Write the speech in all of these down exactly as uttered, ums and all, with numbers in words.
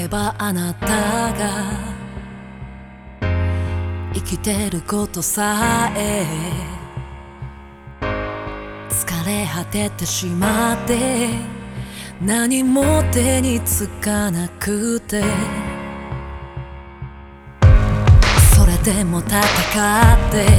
えばあなたが生きてることさえ疲れ果ててしまって何も手につかなくてそれでも戦って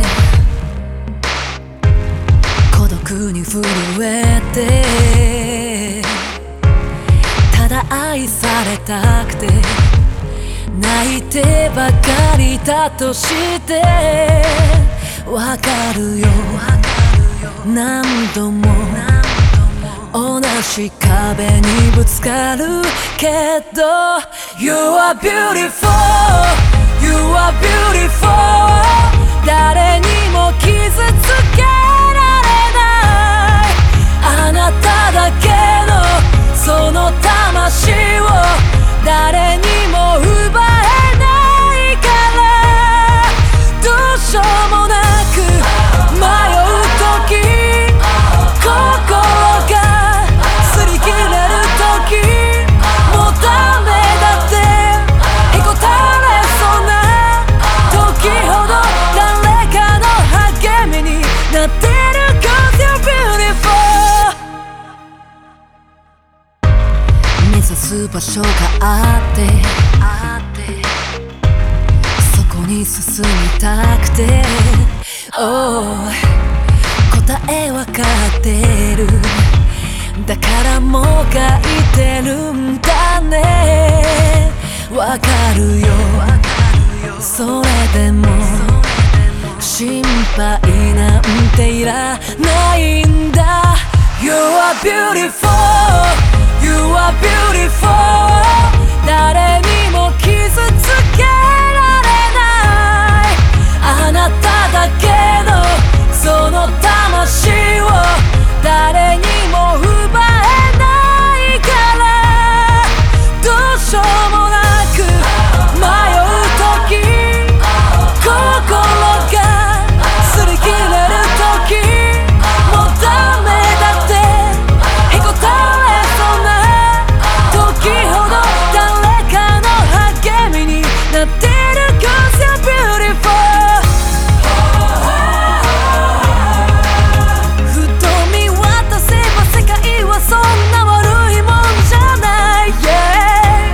孤独に震えてただ愛されたくて泣いてばかりだとしてわかるよ何度も同じ壁にぶつかるけど You are beautiful You are beautiful 誰にも傷つけられないあなただけのその魂を誰にも奪えないからどうしようもなく迷う時心が擦り切れる時もうダメだってへこたれそうな時ほど誰かの励みになってる Cause you're beautiful 目指す場所があってそこに進みたくて、oh、答えわかってるだからもがいてるんだねわかるよそれでも心配なんていらないんだ You are beautiful You are beautiful 誰にも傷つけられないあなただけのその魂を誰にも奪えないからどうしようもなく迷う時心が擦り切れる時もうダメだってへこたれそうな時ほど誰かの励みになってる Cause you're beautifulそんな悪いもんじゃない、yeah、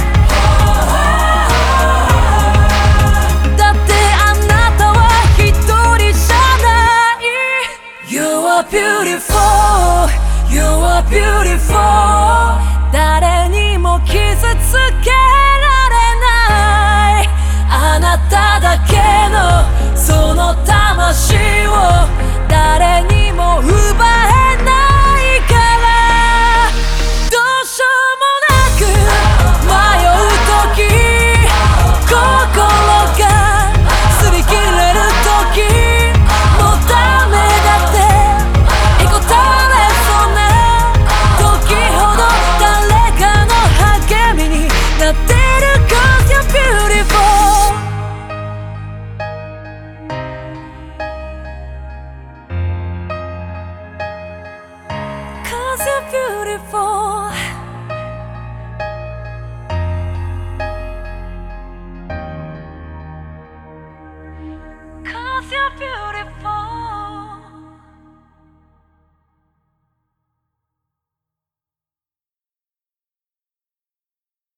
だってあなたは一人じゃない You are beautiful You are beautiful 誰にも傷つけられないあなただけのその魂を誰にも奪えないから心が擦り切れる時もうダメだってへこたれそうな時ほど誰かの励みになってる Cause you're beautiful Cause you're beautiful Cause you're beautiful